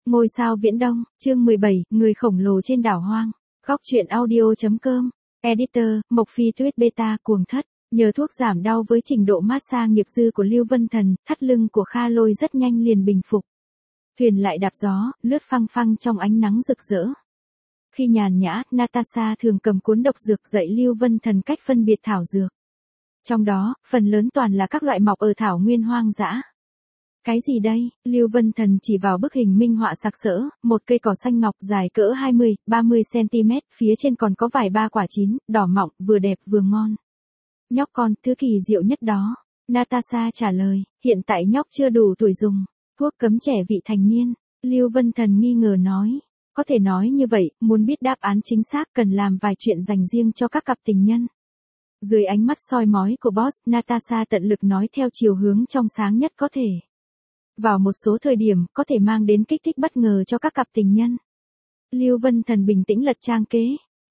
Ngôi sao Viễn Đông, chương 17, người khổng lồ trên đảo hoang. Góc truyện audio.com. Editor, Mộc Phi Tuyết Beta cuồng thất. Nhờ thuốc giảm đau với trình độ massage nghiệp dư của Lưu Vân Thần, thắt lưng của Kha Lôi rất nhanh liền bình phục. Thuyền lại đạp gió, lướt phăng phăng trong ánh nắng rực rỡ. Khi nhàn nhã, Natasha thường cầm cuốn độc dược dạy Lưu Vân Thần cách phân biệt thảo dược. Trong đó, phần lớn toàn là các loại mọc ở thảo nguyên hoang dã. Cái gì đây? Lưu Vân Thần chỉ vào bức hình minh họa sặc sỡ, một cây cỏ xanh ngọc dài cỡ 20-30 cm, phía trên còn có vài ba quả chín, đỏ mọng, vừa đẹp vừa ngon. Nhóc con, thứ kỳ diệu nhất đó. Natasha trả lời, hiện tại nhóc chưa đủ tuổi dùng. Thuốc cấm trẻ vị thành niên. Lưu Vân Thần nghi ngờ nói. Có thể nói như vậy, muốn biết đáp án chính xác cần làm vài chuyện dành riêng cho các cặp tình nhân. Dưới ánh mắt soi mói của boss, Natasha tận lực nói theo chiều hướng trong sáng nhất có thể. Vào một số thời điểm, có thể mang đến kích thích bất ngờ cho các cặp tình nhân. Lưu Vân Thần bình tĩnh lật trang kế.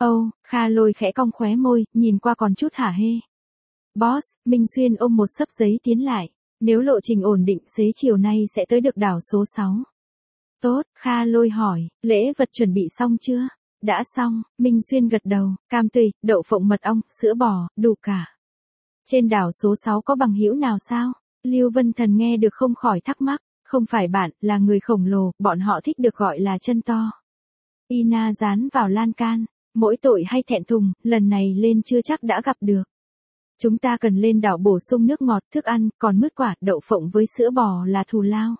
Kha Lôi khẽ cong khóe môi, nhìn qua còn chút hả hê. Boss, Minh Xuyên ôm một xấp giấy tiến lại. Nếu lộ trình ổn định xế chiều nay sẽ tới được đảo số 6. Tốt, Kha Lôi hỏi, lễ vật chuẩn bị xong chưa? Đã xong, Minh Xuyên gật đầu, cam tươi, đậu phộng mật ong, sữa bò, đủ cả. Trên đảo số 6 có bằng hữu nào sao? Lưu Vân Thần nghe được không khỏi thắc mắc, không phải bạn, là người khổng lồ, bọn họ thích được gọi là chân to. Ina dán vào lan can, mỗi tội hay thẹn thùng, lần này lên chưa chắc đã gặp được. Chúng ta cần lên đảo bổ sung nước ngọt, thức ăn, còn mứt quả, đậu phộng với sữa bò là thù lao.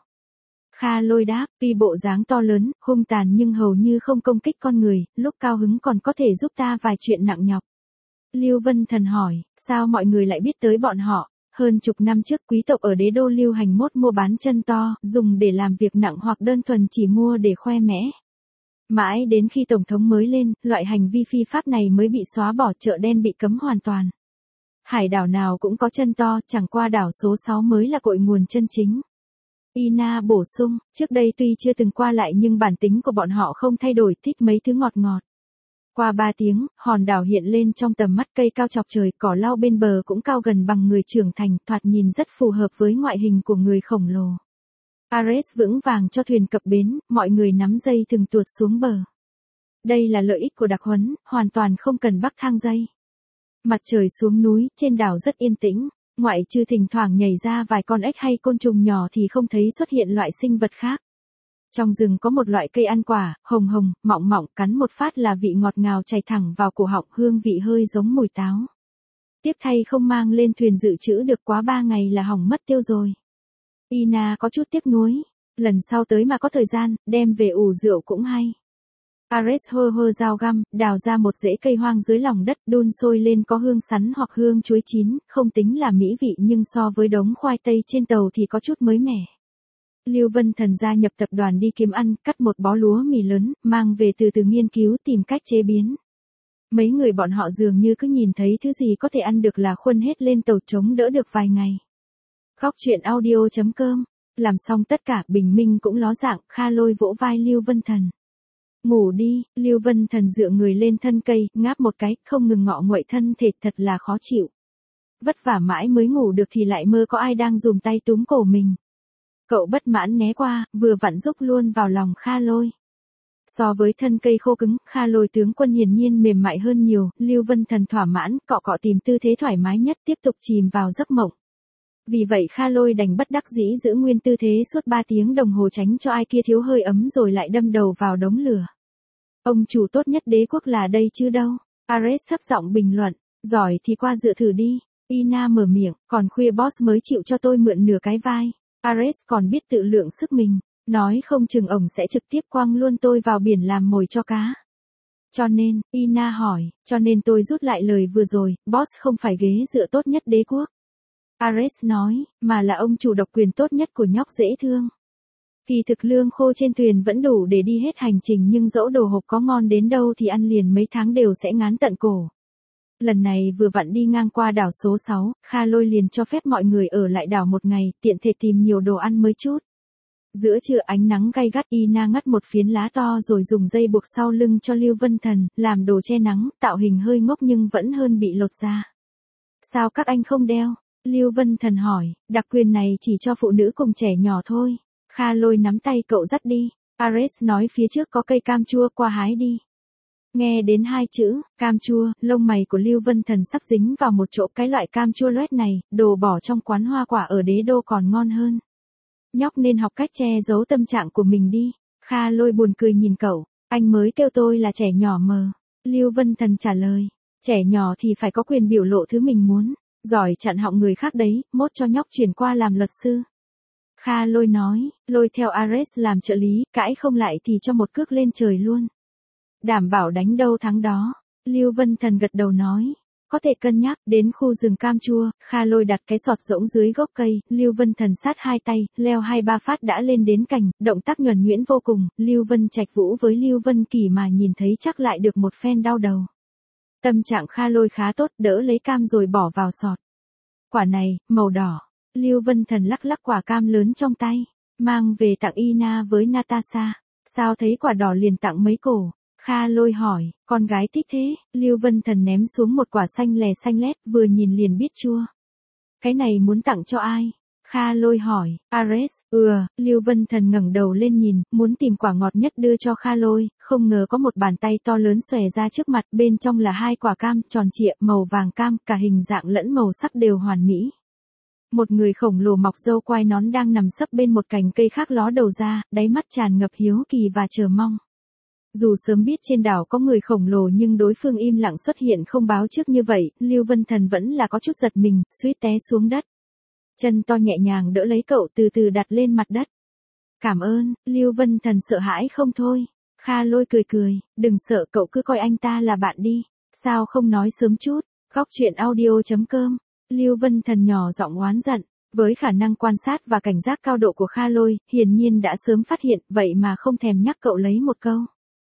Kha Lôi đáp, tuy bộ dáng to lớn, hung tàn nhưng hầu như không công kích con người, lúc cao hứng còn có thể giúp ta vài chuyện nặng nhọc. Lưu Vân Thần hỏi, sao mọi người lại biết tới bọn họ? Hơn chục năm trước quý tộc ở đế đô lưu hành mốt mua bán chân to, dùng để làm việc nặng hoặc đơn thuần chỉ mua để khoe mẽ. Mãi đến khi Tổng thống mới lên, loại hành vi phi pháp này mới bị xóa bỏ, chợ đen bị cấm hoàn toàn. Hải đảo nào cũng có chân to, chẳng qua đảo số 6 mới là cội nguồn chân chính. Ina bổ sung, trước đây tuy chưa từng qua lại nhưng bản tính của bọn họ không thay đổi, thích mấy thứ ngọt ngọt. Qua 3 tiếng, hòn đảo hiện lên trong tầm mắt, cây cao chọc trời, cỏ lau bên bờ cũng cao gần bằng người trưởng thành, thoạt nhìn rất phù hợp với ngoại hình của người khổng lồ. Ares vững vàng cho thuyền cập bến, mọi người nắm dây thừng tuột xuống bờ. Đây là lợi ích của đặc huấn, hoàn toàn không cần bắc thang dây. Mặt trời xuống núi, trên đảo rất yên tĩnh, ngoại trừ thỉnh thoảng nhảy ra vài con ếch hay côn trùng nhỏ thì không thấy xuất hiện loại sinh vật khác. Trong rừng có một loại cây ăn quả, hồng hồng, mọng mọng, cắn một phát là vị ngọt ngào chảy thẳng vào cổ họng, hương vị hơi giống mùi táo. Tiếc thay không mang lên thuyền dự trữ được, quá 3 ngày là hỏng mất tiêu rồi. Ina có chút tiếc nuối, lần sau tới mà có thời gian, đem về ủ rượu cũng hay. Ares hơ dao găm, đào ra một rễ cây hoang dưới lòng đất, đun sôi lên, có hương sắn hoặc hương chuối chín, không tính là mỹ vị nhưng so với đống khoai tây trên tàu thì có chút mới mẻ. Lưu Vân Thần gia nhập tập đoàn đi kiếm ăn, cắt một bó lúa mì lớn, mang về từ từ nghiên cứu tìm cách chế biến. Mấy người bọn họ dường như cứ nhìn thấy thứ gì có thể ăn được là khuân hết lên tàu, chống đỡ được vài ngày. Góc truyện audio.com. Làm xong tất cả, bình minh cũng ló dạng, Kha Lôi vỗ vai Lưu Vân Thần. Ngủ đi, Lưu Vân Thần dựa người lên thân cây, ngáp một cái, không ngừng ngọ nguậy thân thể, thật là khó chịu. Vất vả mãi mới ngủ được thì lại mơ có ai đang dùng tay túm cổ mình. Cậu bất mãn né qua, vừa vặn rúc luôn vào lòng Kha Lôi. So với thân cây khô cứng, Kha Lôi tướng quân hiển nhiên mềm mại hơn nhiều, Lưu Vân Thần thỏa mãn, cọ cọ tìm tư thế thoải mái nhất, tiếp tục chìm vào giấc mộng. Vì vậy Kha Lôi đành bất đắc dĩ giữ nguyên tư thế suốt 3 tiếng đồng hồ, tránh cho ai kia thiếu hơi ấm rồi lại đâm đầu vào đống lửa. Ông chủ tốt nhất đế quốc là đây chứ đâu. Ares thấp giọng bình luận, giỏi thì qua dựa thử đi. Ina mở miệng, còn khuya boss mới chịu cho tôi mượn nửa cái vai. Ares còn biết tự lượng sức mình, nói không chừng ổng sẽ trực tiếp quăng luôn tôi vào biển làm mồi cho cá. Cho nên, Ina hỏi, cho nên tôi rút lại lời vừa rồi, boss không phải ghế dựa tốt nhất đế quốc. Ares nói, mà là ông chủ độc quyền tốt nhất của nhóc dễ thương. Kỳ thực lương khô trên thuyền vẫn đủ để đi hết hành trình, nhưng dẫu đồ hộp có ngon đến đâu thì ăn liền mấy tháng đều sẽ ngán tận cổ. Lần này vừa vặn đi ngang qua đảo số 6, Kha Lôi liền cho phép mọi người ở lại đảo một ngày, tiện thể tìm nhiều đồ ăn mới chút. Giữa trưa ánh nắng gay gắt, Ina ngắt một phiến lá to rồi dùng dây buộc sau lưng cho Lưu Vân Thần, làm đồ che nắng, tạo hình hơi ngốc nhưng vẫn hơn bị lột da. Sao các anh không đeo? Lưu Vân Thần hỏi, đặc quyền này chỉ cho phụ nữ cùng trẻ nhỏ thôi. Kha Lôi nắm tay cậu dắt đi. Ares nói phía trước có cây cam chua, qua hái đi. Nghe đến hai chữ, cam chua, lông mày của Lưu Vân Thần sắp dính vào một chỗ. Cái loại cam chua loét này, đồ bỏ trong quán hoa quả ở đế đô còn ngon hơn. Nhóc nên học cách che giấu tâm trạng của mình đi. Kha Lôi buồn cười nhìn cậu, anh mới kêu tôi là trẻ nhỏ mờ. Lưu Vân Thần trả lời, trẻ nhỏ thì phải có quyền biểu lộ thứ mình muốn, giỏi chặn họng người khác đấy, mốt cho nhóc chuyển qua làm luật sư. Kha Lôi nói, lôi theo Ares làm trợ lý, cãi không lại thì cho một cước lên trời luôn. Đảm bảo đánh đâu thắng đó. Lưu Vân Thần gật đầu nói, có thể cân nhắc. Đến khu rừng cam chua, Kha Lôi đặt cái sọt rỗng dưới gốc cây, Lưu Vân Thần sát hai tay, leo 2-3 phát đã lên đến cành, động tác nhuần nhuyễn vô cùng. Lưu Vân Trạch Vũ với Lưu Vân Kỳ mà nhìn thấy chắc lại được một phen đau đầu. Tâm trạng Kha Lôi khá tốt, đỡ lấy cam rồi bỏ vào sọt. Quả này, màu đỏ. Lưu Vân Thần lắc lắc quả cam lớn trong tay, mang về tặng Ina với Natasha. Sao thấy quả đỏ liền tặng mấy cổ? Kha Lôi hỏi, con gái thích thế. Lưu Vân Thần ném xuống một quả xanh lè xanh lét, vừa nhìn liền biết chua. Cái này muốn tặng cho ai? Kha Lôi hỏi, Ares. Lưu Vân Thần ngẩng đầu lên nhìn, muốn tìm quả ngọt nhất đưa cho Kha Lôi, không ngờ có một bàn tay to lớn xòe ra trước mặt, bên trong là hai quả cam tròn trịa, màu vàng cam, cả hình dạng lẫn màu sắc đều hoàn mỹ. Một người khổng lồ mọc râu quai nón đang nằm sấp bên một cành cây khác ló đầu ra, đáy mắt tràn ngập hiếu kỳ và chờ mong. Dù sớm biết trên đảo có người khổng lồ nhưng đối phương im lặng xuất hiện không báo trước như vậy, Lưu Vân Thần vẫn là có chút giật mình, suýt té xuống đất. Chân to nhẹ nhàng đỡ lấy cậu từ từ đặt lên mặt đất. Cảm ơn. Lưu Vân Thần sợ hãi không thôi. Kha Lôi cười cười, đừng sợ, cậu cứ coi anh ta là bạn đi. Sao không nói sớm chút? Góc truyện audio.com. Lưu Vân Thần nhỏ giọng oán giận. Với khả năng quan sát và cảnh giác cao độ của Kha Lôi, hiển nhiên đã sớm phát hiện, vậy mà không thèm nhắc cậu lấy một câu.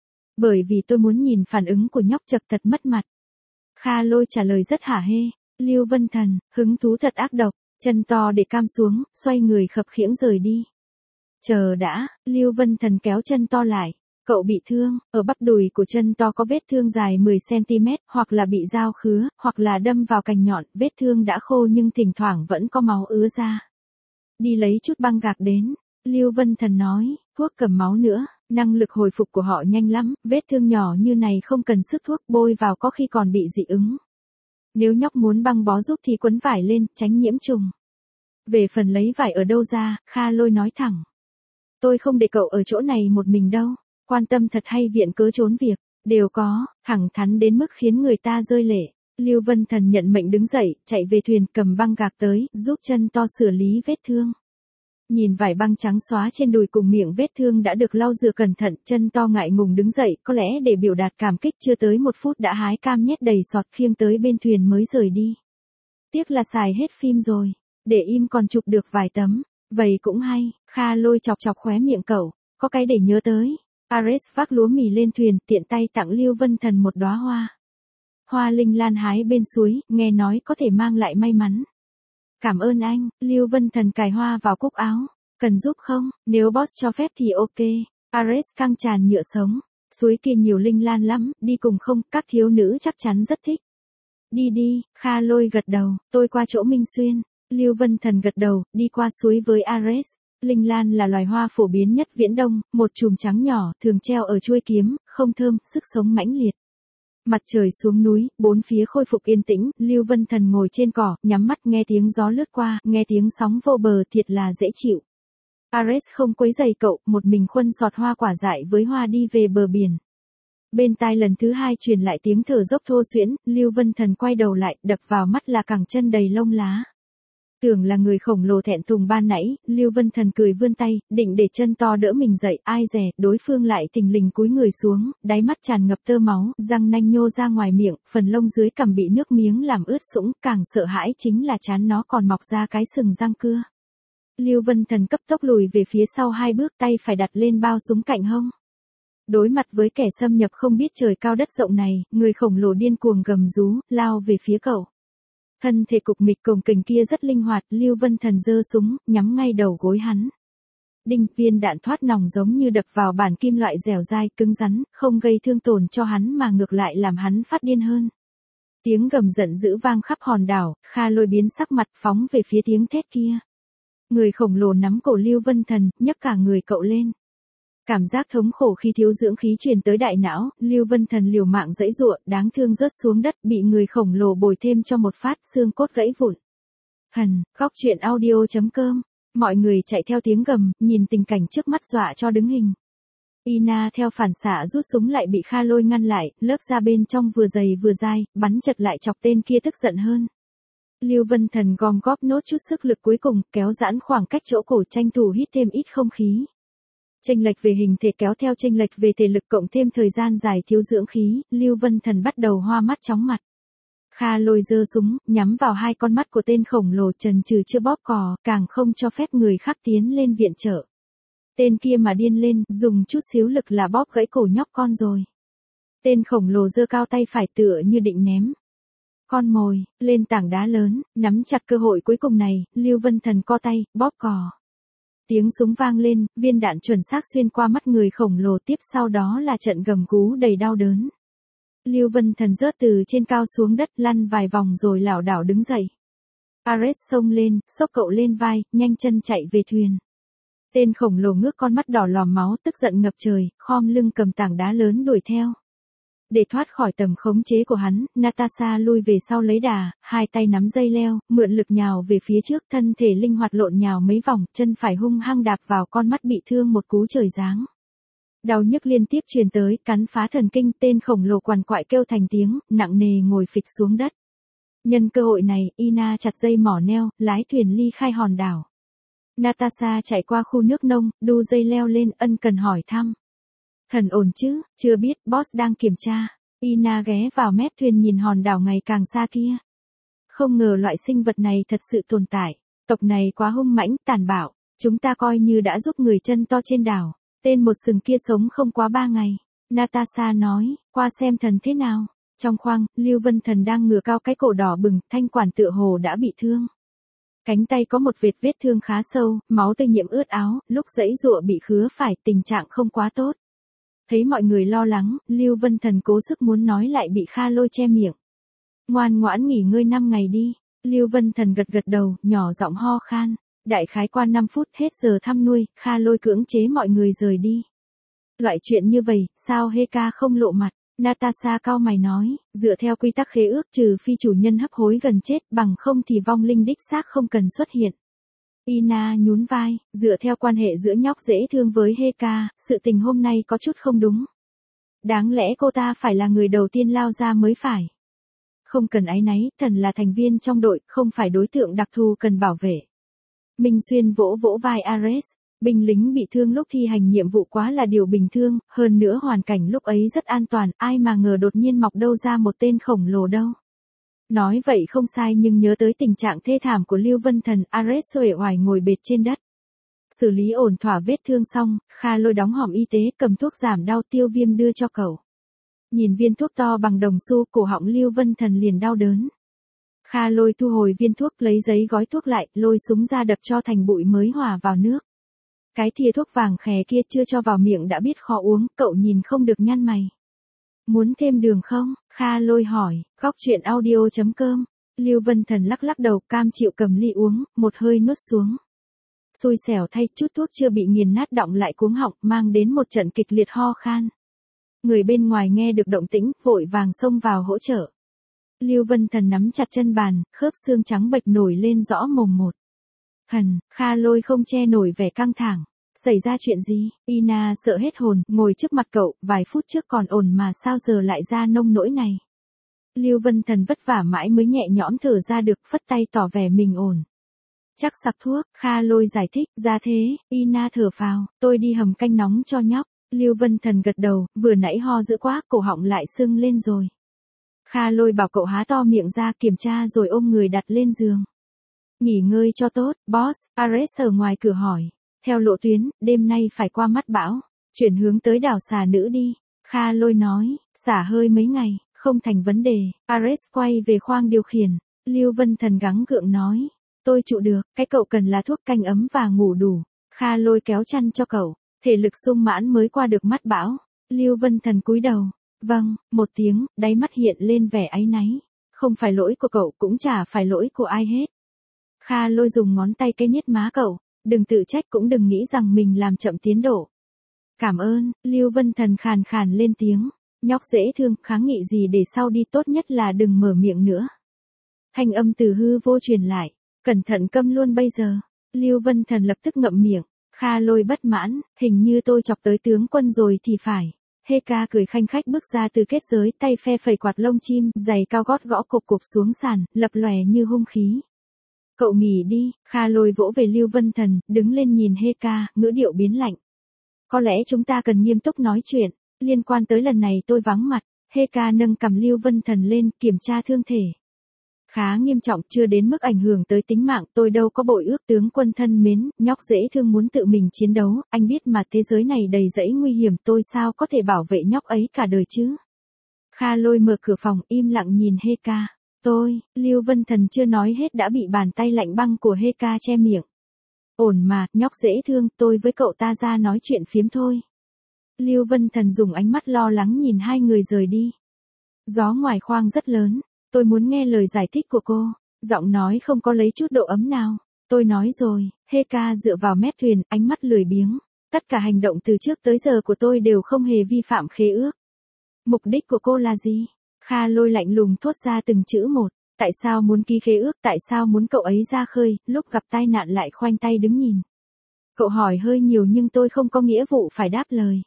Bởi vì tôi muốn nhìn phản ứng của nhóc, chật thật mất mặt. Kha Lôi trả lời rất hả hê. Lưu Vân Thần, hứng thú thật ác độc, chân to để cam xuống, xoay người khập khiễng rời đi. Chờ đã. Lưu Vân Thần kéo chân to lại. Cậu bị thương, ở bắp đùi của chân to có vết thương dài 10cm, hoặc là bị dao khứa, hoặc là đâm vào cành nhọn, vết thương đã khô nhưng thỉnh thoảng vẫn có máu ứa ra. Đi lấy chút băng gạc đến. Lưu Vân Thần nói, thuốc cầm máu nữa, năng lực hồi phục của họ nhanh lắm, vết thương nhỏ như này không cần sức thuốc, bôi vào có khi còn bị dị ứng. Nếu nhóc muốn băng bó giúp thì quấn vải lên, tránh nhiễm trùng. Về phần lấy vải ở đâu ra, Kha Lôi nói thẳng. Tôi không để cậu ở chỗ này một mình đâu, quan tâm thật hay viện cớ trốn việc, đều có, thẳng thắn đến mức khiến người ta rơi lệ. Lưu Vân Thần nhận mệnh đứng dậy, chạy về thuyền, cầm băng gạc tới, giúp chân to xử lý vết thương. Nhìn vải băng trắng xóa trên đùi cùng miệng vết thương đã được lau rửa cẩn thận, chân to ngại ngùng đứng dậy, có lẽ để biểu đạt cảm kích, chưa tới 1 phút đã hái cam nhét đầy sọt khiêng tới bên thuyền mới rời đi. Tiếc là xài hết phim rồi, để im còn chụp được vài tấm, vậy cũng hay. Kha Lôi chọc chọc khóe miệng cậu, có cái để nhớ tới. Ares vác lúa mì lên thuyền, tiện tay tặng Lưu Vân Thần một đóa hoa. Hoa linh lan hái bên suối, nghe nói có thể mang lại may mắn. Cảm ơn anh. Lưu Vân Thần cài hoa vào cúc áo. Cần giúp không? Nếu boss cho phép thì ok. Ares căng tràn nhựa sống. Suối kia nhiều linh lan lắm, đi cùng không? Các thiếu nữ chắc chắn rất thích. Đi đi. Kha Lôi gật đầu, tôi qua chỗ Minh Xuyên. Lưu Vân Thần gật đầu, đi qua suối với Ares. Linh lan là loài hoa phổ biến nhất Viễn Đông, một chùm trắng nhỏ, thường treo ở chuôi kiếm, không thơm, sức sống mãnh liệt. Mặt trời xuống núi, bốn phía khôi phục yên tĩnh, Lưu Vân Thần ngồi trên cỏ, nhắm mắt nghe tiếng gió lướt qua, nghe tiếng sóng vô bờ, thiệt là dễ chịu. Ares không quấy rầy cậu, một mình khuân sọt hoa quả dại với hoa đi về bờ biển. Bên tai lần thứ hai truyền lại tiếng thở dốc thô xuyễn, Lưu Vân Thần quay đầu lại, đập vào mắt là cẳng chân đầy lông lá. Tưởng là người khổng lồ thẹn thùng ban nãy, Lưu Vân Thần cười vươn tay, định để chân to đỡ mình dậy, ai dè, đối phương lại thình lình cúi người xuống, đáy mắt tràn ngập tơ máu, răng nanh nhô ra ngoài miệng, phần lông dưới cằm bị nước miếng làm ướt sũng, càng sợ hãi chính là trán nó còn mọc ra cái sừng răng cưa. Lưu Vân Thần cấp tốc lùi về phía sau 2 bước, tay phải đặt lên bao súng cạnh hông. Đối mặt với kẻ xâm nhập không biết trời cao đất rộng này, người khổng lồ điên cuồng gầm rú, lao về phía cậu. Thân thể cục mịch cồng kềnh kia rất linh hoạt, Lưu Vân Thần giơ súng, nhắm ngay đầu gối hắn. Đinh, viên đạn thoát nòng giống như đập vào bản kim loại dẻo dai, cứng rắn, không gây thương tổn cho hắn mà ngược lại làm hắn phát điên hơn. Tiếng gầm giận dữ vang khắp hòn đảo, Kha Lôi biến sắc mặt phóng về phía tiếng thét kia. Người khổng lồ nắm cổ Lưu Vân Thần, nhấc cả người cậu lên. Cảm giác thống khổ khi thiếu dưỡng khí truyền tới đại não, Lưu Vân Thần liều mạng giãy giụa, đáng thương rớt xuống đất, bị người khổng lồ bồi thêm cho một phát, xương cốt gãy vụn. Góc truyện audio.com. Mọi người chạy theo tiếng gầm, nhìn tình cảnh trước mắt dọa cho đứng hình. Ina theo phản xạ rút súng lại bị Kha Lôi ngăn lại, lớp da bên trong vừa dày vừa dai, bắn chật lại chọc tên kia tức giận hơn. Lưu Vân Thần gom góp nốt chút sức lực cuối cùng, kéo giãn khoảng cách chỗ cổ, tranh thủ hít thêm ít không khí. Chênh lệch về hình thể kéo theo chênh lệch về thể lực cộng thêm thời gian dài thiếu dưỡng khí, Lưu Vân Thần bắt đầu hoa mắt chóng mặt. Kha Lôi giơ súng, nhắm vào hai con mắt của tên khổng lồ, chần chừ chưa bóp cò, càng không cho phép người khác tiến lên viện trợ. Tên kia mà điên lên, dùng chút xíu lực là bóp gãy cổ nhóc con rồi. Tên khổng lồ giơ cao tay phải tựa như định ném con mồi lên tảng đá lớn, nắm chặt cơ hội cuối cùng này, Lưu Vân Thần co tay, bóp cò. Tiếng súng vang lên, viên đạn chuẩn xác xuyên qua mắt người khổng lồ, tiếp sau đó là trận gầm gú đầy đau đớn. Lưu Vân Thần rớt từ trên cao xuống đất, lăn vài vòng rồi lảo đảo đứng dậy. Ares xông lên, xốc cậu lên vai, nhanh chân chạy về thuyền. Tên khổng lồ ngước con mắt đỏ lòm máu, tức giận ngập trời, khom lưng cầm tảng đá lớn đuổi theo. Để thoát khỏi tầm khống chế của hắn, Natasha lui về sau lấy đà, hai tay nắm dây leo, mượn lực nhào về phía trước, thân thể linh hoạt lộn nhào mấy vòng, chân phải hung hăng đạp vào con mắt bị thương một cú trời giáng. Đau nhức liên tiếp truyền tới, cắn phá thần kinh, tên khổng lồ quằn quại kêu thành tiếng, nặng nề ngồi phịch xuống đất. Nhân cơ hội này, Ina chặt dây mỏ neo, lái thuyền ly khai hòn đảo. Natasha chạy qua khu nước nông, đu dây leo lên, ân cần hỏi thăm. Thần ổn chứ, chưa biết, boss đang kiểm tra. Ina ghé vào mép thuyền nhìn hòn đảo ngày càng xa kia. Không ngờ loại sinh vật này thật sự tồn tại. Tộc này quá hung mãnh, tàn bạo. Chúng ta coi như đã giúp người chân to trên đảo. Tên một sừng kia sống không quá 3 ngày. Natasha nói, qua xem thần thế nào. Trong khoang, Lưu Vân Thần đang ngửa cao cái cổ đỏ bừng, thanh quản tựa hồ đã bị thương. Cánh tay có một vết thương khá sâu, máu tươi nhiễm ướt áo, lúc giãy giụa bị khứa phải, tình trạng không quá tốt. Thấy mọi người lo lắng, Lưu Vân Thần cố sức muốn nói lại bị Kha Lôi che miệng. Ngoan ngoãn nghỉ ngơi 5 ngày đi. Lưu Vân Thần gật gật đầu, nhỏ giọng ho khan. Đại khái qua 5 phút hết giờ thăm nuôi, Kha Lôi cưỡng chế mọi người rời đi. Loại chuyện như vậy, sao Heka không lộ mặt? Natasha cau mày nói, dựa theo quy tắc khế ước trừ phi chủ nhân hấp hối gần chết, bằng không thì vong linh đích xác không cần xuất hiện. Ina nhún vai, dựa theo quan hệ giữa nhóc dễ thương với Heka, sự tình hôm nay có chút không đúng. Đáng lẽ cô ta phải là người đầu tiên lao ra mới phải. Không cần áy náy, thần là thành viên trong đội, không phải đối tượng đặc thù cần bảo vệ. Minh Xuyên vỗ vỗ vai Ares, binh lính bị thương lúc thi hành nhiệm vụ quá là điều bình thường, hơn nữa hoàn cảnh lúc ấy rất an toàn, ai mà ngờ đột nhiên mọc đâu ra một tên khổng lồ đâu. Nói vậy không sai, nhưng nhớ tới tình trạng thê thảm của Lưu Vân Thần, Ares uể oải ngồi bệt trên đất. Xử lý ổn thỏa vết thương xong, Kha Lôi đóng hòm y tế, cầm thuốc giảm đau tiêu viêm đưa cho cậu. Nhìn viên thuốc to bằng đồng xu, cổ họng Lưu Vân Thần liền đau đớn. Kha Lôi thu hồi viên thuốc, lấy giấy gói thuốc lại, lôi súng ra đập cho thành bụi mới hòa vào nước. Cái thìa thuốc vàng khè kia chưa cho vào miệng đã biết khó uống, cậu nhìn không được nhăn mày. Muốn thêm đường không? Kha Lôi hỏi. Góc truyện audio.com. Lưu Vân Thần lắc lắc đầu, cam chịu cầm ly uống, một hơi nuốt xuống. Xui xẻo thay, chút thuốc chưa bị nghiền nát đọng lại cuống họng, mang đến một trận kịch liệt ho khan. Người bên ngoài nghe được động tĩnh, vội vàng xông vào hỗ trợ. Lưu Vân Thần nắm chặt chân bàn, khớp xương trắng bệch nổi lên rõ mồm một. Kha Lôi không che nổi vẻ căng thẳng. Xảy ra chuyện gì? Ina sợ hết hồn, ngồi trước mặt cậu, vài phút trước còn ổn mà sao giờ lại ra nông nỗi này. Lưu Vân Thần vất vả mãi mới nhẹ nhõm thở ra được, phất tay tỏ vẻ mình ổn. Chắc sặc thuốc, Kha Lôi giải thích, ra thế, Ina thở phào, tôi đi hầm canh nóng cho nhóc. Lưu Vân Thần gật đầu, vừa nãy ho dữ quá, cổ họng lại sưng lên rồi. Kha Lôi bảo cậu há to miệng ra kiểm tra rồi ôm người đặt lên giường. Nghỉ ngơi cho tốt, boss, Ares ở ngoài cửa hỏi. Theo lộ tuyến, đêm nay phải qua mắt bão, chuyển hướng tới đảo Xà Nữ đi. Kha Lôi nói, xả hơi mấy ngày, không thành vấn đề. Ares quay về khoang điều khiển. Lưu Vân Thần gắng gượng nói, tôi trụ được, cái cậu cần là thuốc canh ấm và ngủ đủ. Kha Lôi kéo chăn cho cậu, thể lực sung mãn mới qua được mắt bão. Lưu Vân Thần cúi đầu, vâng, một tiếng, đáy mắt hiện lên vẻ áy náy. Không phải lỗi của cậu, cũng chả phải lỗi của ai hết. Kha Lôi dùng ngón tay cái niết má cậu, đừng tự trách cũng đừng nghĩ rằng mình làm chậm tiến độ. Cảm ơn, Lưu Vân Thần khàn khàn lên tiếng. Nhóc dễ thương, kháng nghị gì để sau đi, tốt nhất là đừng mở miệng nữa. Thanh âm từ hư vô truyền lại. Cẩn thận câm luôn bây giờ. Lưu Vân Thần lập tức ngậm miệng. Kha Lôi bất mãn, hình như tôi chọc tới tướng quân rồi thì phải. Heka cười khanh khách bước ra từ kết giới, tay phe phẩy quạt lông chim, giày cao gót gõ cộp cộp xuống sàn, lập lòe như hung khí. Cậu nghỉ đi, Kha Lôi vỗ về Lưu Vân Thần, đứng lên nhìn Heka, ngữ điệu biến lạnh. Có lẽ chúng ta cần nghiêm túc nói chuyện, liên quan tới lần này tôi vắng mặt. Heka nâng cầm Lưu Vân Thần lên, kiểm tra thương thể. Khá nghiêm trọng, chưa đến mức ảnh hưởng tới tính mạng, tôi đâu có bội ước. Tướng quân thân mến, nhóc dễ thương muốn tự mình chiến đấu, anh biết mà, thế giới này đầy rẫy nguy hiểm, tôi sao có thể bảo vệ nhóc ấy cả đời chứ. Kha Lôi mở cửa phòng, im lặng nhìn Heka. Lưu Vân Thần chưa nói hết đã bị bàn tay lạnh băng của Heka che miệng. Ổn mà, nhóc dễ thương, tôi với cậu ta ra nói chuyện phiếm thôi. Lưu Vân Thần dùng ánh mắt lo lắng nhìn hai người rời đi. Gió ngoài khoang rất lớn. Tôi muốn nghe lời giải thích của cô. Giọng nói không có lấy chút độ ấm nào. Tôi nói rồi. Heka dựa vào mép thuyền, ánh mắt lười biếng. Tất cả hành động từ trước tới giờ của tôi đều không hề vi phạm khế ước. Mục đích của cô là gì? Kha Lôi lạnh lùng thốt ra từng chữ một. Tại sao muốn ký khế ước? Tại sao muốn cậu ấy ra khơi, lúc gặp tai nạn lại khoanh tay đứng nhìn? Cậu hỏi hơi nhiều nhưng tôi không có nghĩa vụ phải đáp lời.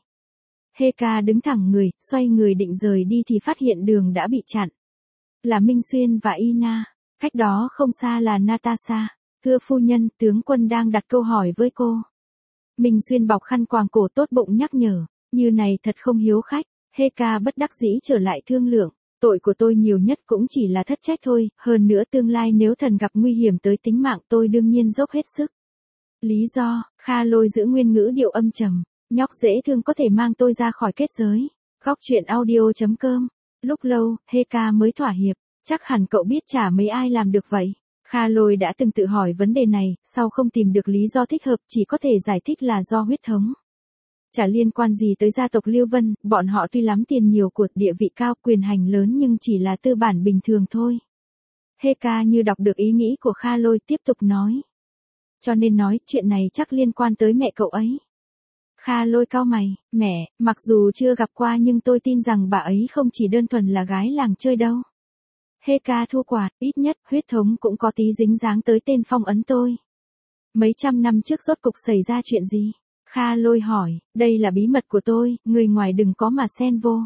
Heka đứng thẳng người, xoay người định rời đi thì phát hiện đường đã bị chặn. Là Minh Xuyên và Ina. Cách đó không xa là Natasha. Thưa phu nhân, tướng quân đang đặt câu hỏi với cô. Minh Xuyên bọc khăn quàng cổ, tốt bụng nhắc nhở. Như này thật không hiếu khách. Heka bất đắc dĩ trở lại thương lượng. Tội của tôi nhiều nhất cũng chỉ là thất trách thôi. Hơn nữa tương lai nếu thần gặp nguy hiểm tới tính mạng tôi đương nhiên dốc hết sức. Lý do, Kha Lôi giữ nguyên ngữ điệu âm trầm. Nhóc dễ thương có thể mang tôi ra khỏi kết giới. Góc truyện audio.com. Lúc lâu, Heka mới thỏa hiệp. Chắc hẳn cậu biết chả mấy ai làm được vậy. Kha Lôi đã từng tự hỏi vấn đề này, sau không tìm được lý do thích hợp chỉ có thể giải thích là do huyết thống. Chả liên quan gì tới gia tộc Lưu Vân, bọn họ tuy lắm tiền nhiều của, địa vị cao, quyền hành lớn nhưng chỉ là tư bản bình thường thôi. Heka như đọc được ý nghĩ của Kha Lôi, tiếp tục nói. Cho nên nói, chuyện này chắc liên quan tới mẹ cậu ấy. Kha Lôi cau mày, mẹ, mặc dù chưa gặp qua nhưng tôi tin rằng bà ấy không chỉ đơn thuần là gái làng chơi đâu. Heka thu quạt, ít nhất, huyết thống cũng có tí dính dáng tới tên phong ấn tôi. Mấy trăm năm trước rốt cục xảy ra chuyện gì? Kha Lôi hỏi, đây là bí mật của tôi, người ngoài đừng có mà xen vô.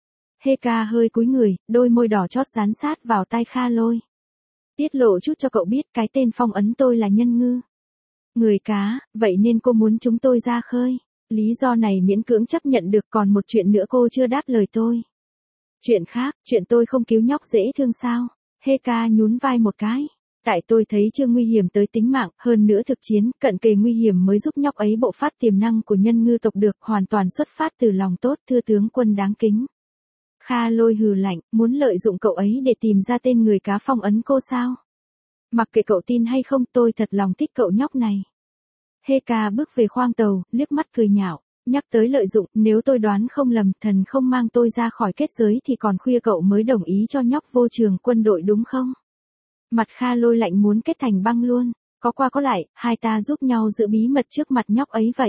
Heka hơi cúi người, đôi môi đỏ chót dán sát vào tai Kha Lôi. Tiết lộ chút cho cậu biết, cái tên phong ấn tôi là Nhân Ngư. Người cá, vậy nên cô muốn chúng tôi ra khơi. Lý do này miễn cưỡng chấp nhận được, còn một chuyện nữa cô chưa đáp lời tôi. Chuyện khác, chuyện tôi không cứu nhóc dễ thương sao? Heka nhún vai một cái. Tại tôi thấy chưa nguy hiểm tới tính mạng, hơn nữa thực chiến, cận kề nguy hiểm mới giúp nhóc ấy bộc phát tiềm năng của Nhân Ngư tộc được, hoàn toàn xuất phát từ lòng tốt, thưa tướng quân đáng kính. Kha Lôi hừ lạnh, muốn lợi dụng cậu ấy để tìm ra tên người cá phong ấn cô sao? Mặc kệ cậu tin hay không, tôi thật lòng thích cậu nhóc này. Heka bước về khoang tàu, liếc mắt cười nhạo, nhắc tới lợi dụng, nếu tôi đoán không lầm, thần không mang tôi ra khỏi kết giới thì còn khuya cậu mới đồng ý cho nhóc vô trường quân đội đúng không? Mặt Kha Lôi lạnh muốn kết thành băng luôn, có qua có lại, hai ta giúp nhau giữ bí mật trước mặt nhóc ấy vậy.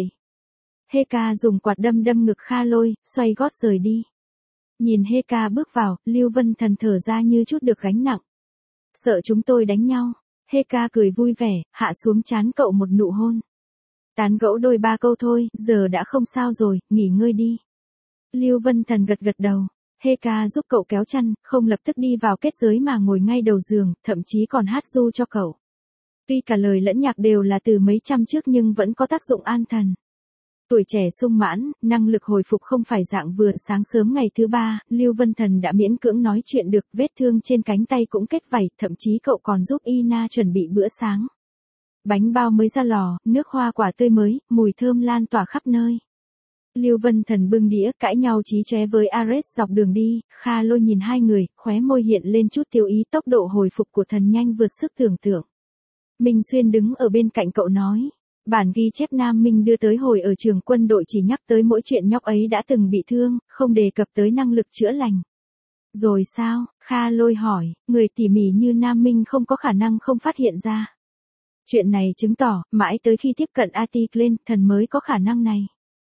Heka dùng quạt đâm ngực Kha Lôi, xoay gót rời đi. Nhìn Heka bước vào, Lưu Vân Thần thở ra như chút được gánh nặng. Sợ chúng tôi đánh nhau. Heka cười vui vẻ, hạ xuống trán cậu một nụ hôn. Tán gẫu đôi ba câu thôi, giờ đã không sao rồi, nghỉ ngơi đi. Lưu Vân Thần gật gật đầu. Heka giúp cậu kéo chăn, không lập tức đi vào kết giới mà ngồi ngay đầu giường, thậm chí còn hát ru cho cậu. Tuy cả lời lẫn nhạc đều là từ mấy trăm trước nhưng vẫn có tác dụng an thần. Tuổi trẻ sung mãn, năng lực hồi phục không phải dạng vừa. Sáng sớm ngày thứ ba, Lưu Vân Thần đã miễn cưỡng nói chuyện được, vết thương trên cánh tay cũng kết vảy, thậm chí cậu còn giúp Ina chuẩn bị bữa sáng. Bánh bao mới ra lò, nước hoa quả tươi mới, mùi thơm lan tỏa khắp nơi. Lưu Vân Thần bưng đĩa, cãi nhau chí chóe với Ares dọc đường đi. Kha Lôi nhìn hai người, khóe môi hiện lên chút tiêu ý, tốc độ hồi phục của thần nhanh vượt sức tưởng tượng. Minh Xuyên đứng ở bên cạnh cậu nói. Bản ghi chép Nam Minh đưa tới hồi ở trường quân đội chỉ nhắc tới mỗi chuyện nhóc ấy đã từng bị thương, không đề cập tới năng lực chữa lành. Rồi sao? Kha Lôi hỏi, người tỉ mỉ như Nam Minh không có khả năng không phát hiện ra. Chuyện này chứng tỏ, mãi tới khi tiếp cận Atiklen, thần mới có khả năng này.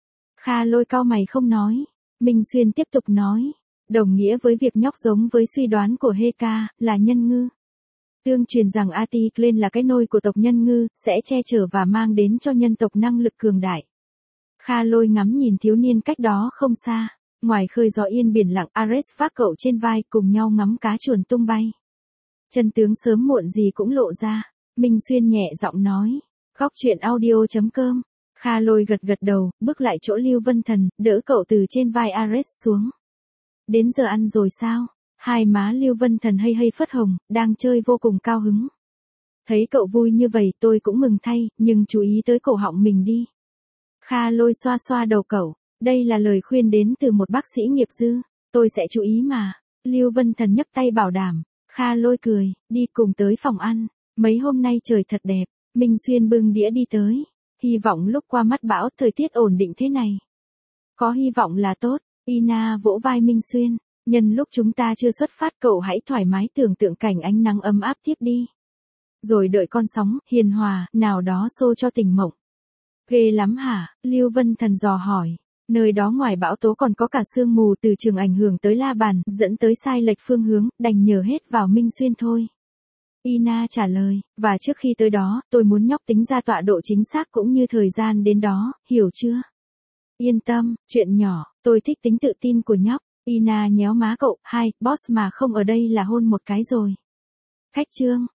Kha Lôi cau mày không nói. Minh Xuyên tiếp tục nói. Đồng nghĩa với việc nhóc giống với suy đoán của Heka, là nhân ngư. Tương truyền rằng Atiklen là cái nôi của tộc nhân ngư, sẽ che chở và mang đến cho nhân tộc năng lực cường đại. Kha Lôi ngắm nhìn thiếu niên cách đó không xa. Ngoài khơi gió yên biển lặng, Ares vác cậu trên vai cùng nhau ngắm cá chuồn tung bay. Chân tướng sớm muộn gì cũng lộ ra. Minh Xuyên nhẹ giọng nói. Góc truyện audio.com. Kha Lôi gật gật đầu, bước lại chỗ Lưu Vân Thần, đỡ cậu từ trên vai Ares xuống. Đến giờ ăn rồi sao? Hai má Lưu Vân Thần hay phất hồng, đang chơi vô cùng cao hứng. Thấy cậu vui như vậy tôi cũng mừng thay, nhưng chú ý tới cổ họng mình đi. Kha Lôi xoa xoa đầu cậu. Đây là lời khuyên đến từ một bác sĩ nghiệp dư. Tôi sẽ chú ý mà. Lưu Vân Thần nhấc tay bảo đảm. Kha Lôi cười, đi cùng tới phòng ăn. Mấy hôm nay trời thật đẹp. Minh Xuyên bưng đĩa đi tới. Hy vọng lúc qua mắt bão thời tiết ổn định thế này. Có hy vọng là tốt. Ina vỗ vai Minh Xuyên. Nhân lúc chúng ta chưa xuất phát cậu hãy thoải mái tưởng tượng cảnh ánh nắng ấm áp tiếp đi. Rồi đợi con sóng, hiền hòa, nào đó xô cho tỉnh mộng. Ghê lắm hả? Lưu Vân Thần dò hỏi. Nơi đó ngoài bão tố còn có cả sương mù từ trường ảnh hưởng tới La Bàn, dẫn tới sai lệch phương hướng, đành nhờ hết vào Minh Xuyên thôi. Ina trả lời, và trước khi tới đó, tôi muốn nhóc tính ra tọa độ chính xác cũng như thời gian đến đó, hiểu chưa? Yên tâm, chuyện nhỏ, tôi thích tính tự tin của nhóc. Ina nhéo má cậu, boss mà không ở đây là hôn một cái rồi. Khách trương,